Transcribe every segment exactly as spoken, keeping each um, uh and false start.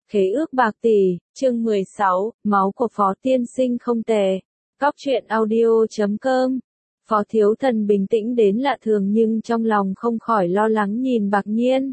Khế ước bạc tỷ, chương mười sáu, máu của Phó Tiên Sinh không tệ. Cóc truyện audio chấm com. Phó Thiếu Thần bình tĩnh đến lạ thường nhưng trong lòng không khỏi lo lắng nhìn Bạc Nhiên.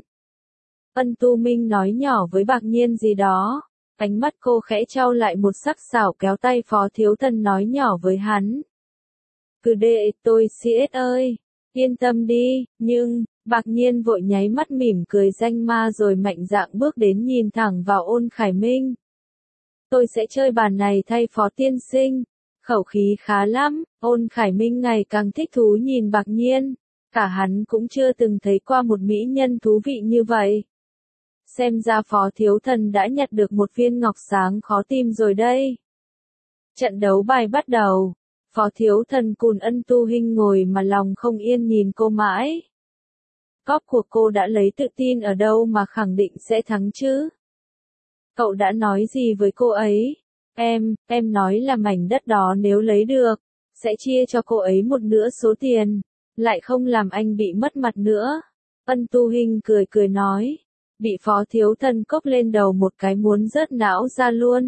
Ân Tu Minh nói nhỏ với Bạc Nhiên gì đó. Ánh mắt cô khẽ trao lại một sắc sảo kéo tay Phó Thiếu Thần nói nhỏ với hắn. Cứ đệ tôi xê ét ơi, yên tâm đi, nhưng... Bạc Nhiên vội nháy mắt mỉm cười danh ma rồi mạnh dạn bước đến nhìn thẳng vào Ôn Khải Minh. Tôi sẽ chơi bàn này thay Phó Tiên Sinh. Khẩu khí khá lắm, Ôn Khải Minh ngày càng thích thú nhìn Bạc Nhiên. Cả hắn cũng chưa từng thấy qua một mỹ nhân thú vị như vậy. Xem ra Phó Thiếu Thần đã nhặt được một viên ngọc sáng khó tìm rồi đây. Trận đấu bài bắt đầu. Phó Thiếu Thần cùn Ân Tu Hinh ngồi mà lòng không yên nhìn cô mãi. Cóc của cô đã lấy tự tin ở đâu mà khẳng định sẽ thắng chứ? Cậu đã nói gì với cô ấy? Em, em nói là mảnh đất đó nếu lấy được, sẽ chia cho cô ấy một nửa số tiền, lại không làm anh bị mất mặt nữa. Ân Tu Hinh cười cười nói, bị Phó Thiếu Thần cốc lên đầu một cái muốn rớt não ra luôn.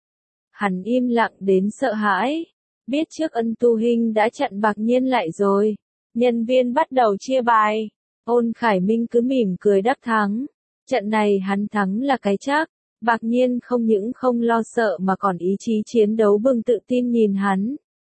Hắn im lặng đến sợ hãi, biết trước Ân Tu Hinh đã chặn Bạc Nhiên lại rồi. Nhân viên bắt đầu chia bài. Ôn Khải Minh cứ mỉm cười đắc thắng. Trận này hắn thắng là cái chắc. Bạc Nhiên không những không lo sợ mà còn ý chí chiến đấu bừng tự tin nhìn hắn.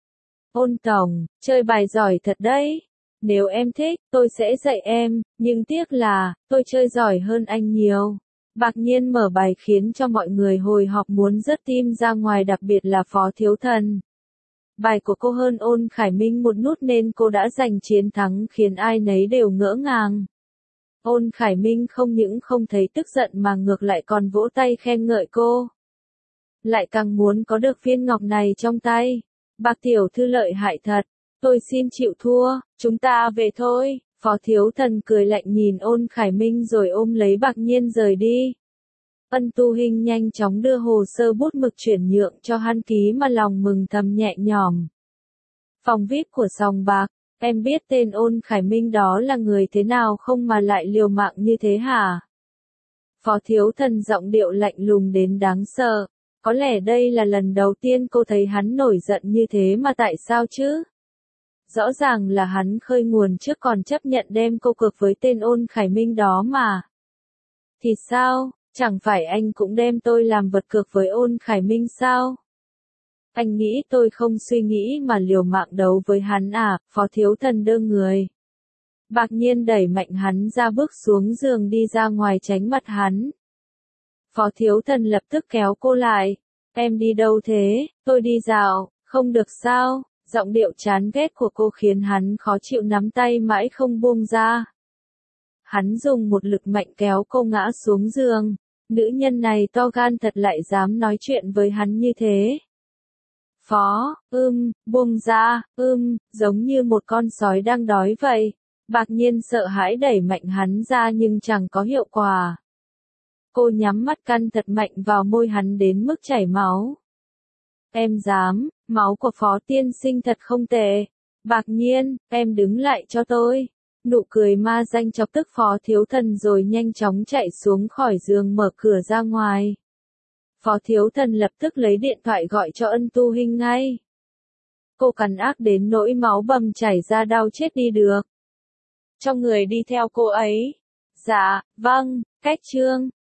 Ôn tổng, chơi bài giỏi thật đấy. Nếu em thích, tôi sẽ dạy em, nhưng tiếc là, tôi chơi giỏi hơn anh nhiều. Bạc Nhiên mở bài khiến cho mọi người hồi hộp muốn rớt tim ra ngoài, đặc biệt là Phó Thiếu Thần. Bài của cô hơn Ôn Khải Minh một nút nên cô đã giành chiến thắng khiến ai nấy đều ngỡ ngàng. Ôn Khải Minh không những không thấy tức giận mà ngược lại còn vỗ tay khen ngợi cô. Lại càng muốn có được viên ngọc này trong tay. Bạc tiểu thư lợi hại thật, tôi xin chịu thua, chúng ta về thôi. Phó Thiếu Thần cười lạnh nhìn Ôn Khải Minh rồi ôm lấy Bạc Nhiên rời đi. Ân Tu Hinh nhanh chóng đưa hồ sơ bút mực chuyển nhượng cho hắn ký mà lòng mừng thầm nhẹ nhõm. Phòng vi ai pi của sòng bạc, em biết tên Ôn Khải Minh đó là người thế nào không mà lại liều mạng như thế hả? Phó Thiếu Thần giọng điệu lạnh lùng đến đáng sợ. Có lẽ đây là lần đầu tiên cô thấy hắn nổi giận như thế mà tại sao chứ? Rõ ràng là hắn khơi nguồn trước còn chấp nhận đem cô cược với tên Ôn Khải Minh đó mà. Thì sao? Chẳng phải anh cũng đem tôi làm vật cược với Ôn Khải Minh sao? Anh nghĩ tôi không suy nghĩ mà liều mạng đấu với hắn à? Phó Thiếu Thần đơ người. Bạc Nhiên đẩy mạnh hắn ra bước xuống giường đi ra ngoài tránh mặt hắn. Phó Thiếu Thần lập tức kéo cô lại. Em đi đâu thế? Tôi đi dạo, không được sao? Giọng điệu chán ghét của cô khiến hắn khó chịu nắm tay mãi không buông ra. Hắn dùng một lực mạnh kéo cô ngã xuống giường. Nữ nhân này to gan thật lại dám nói chuyện với hắn như thế. Phó, ưm, buông ra, ưm, giống như một con sói đang đói vậy. Bạc Nhiên sợ hãi đẩy mạnh hắn ra nhưng chẳng có hiệu quả. Cô nhắm mắt căn thật mạnh vào môi hắn đến mức chảy máu. Em dám, máu của Phó Tiên Sinh thật không tệ. Bạc Nhiên, em đứng lại cho tôi. Nụ cười ma danh chọc tức Phó Thiếu Thần rồi nhanh chóng chạy xuống khỏi giường mở cửa ra ngoài. Phó Thiếu Thần lập tức lấy điện thoại gọi cho Ân Tu Hinh ngay. Cô cắn ác đến nỗi máu bầm chảy ra đau chết đi được. Cho người đi theo cô ấy. Dạ, vâng, cách trương.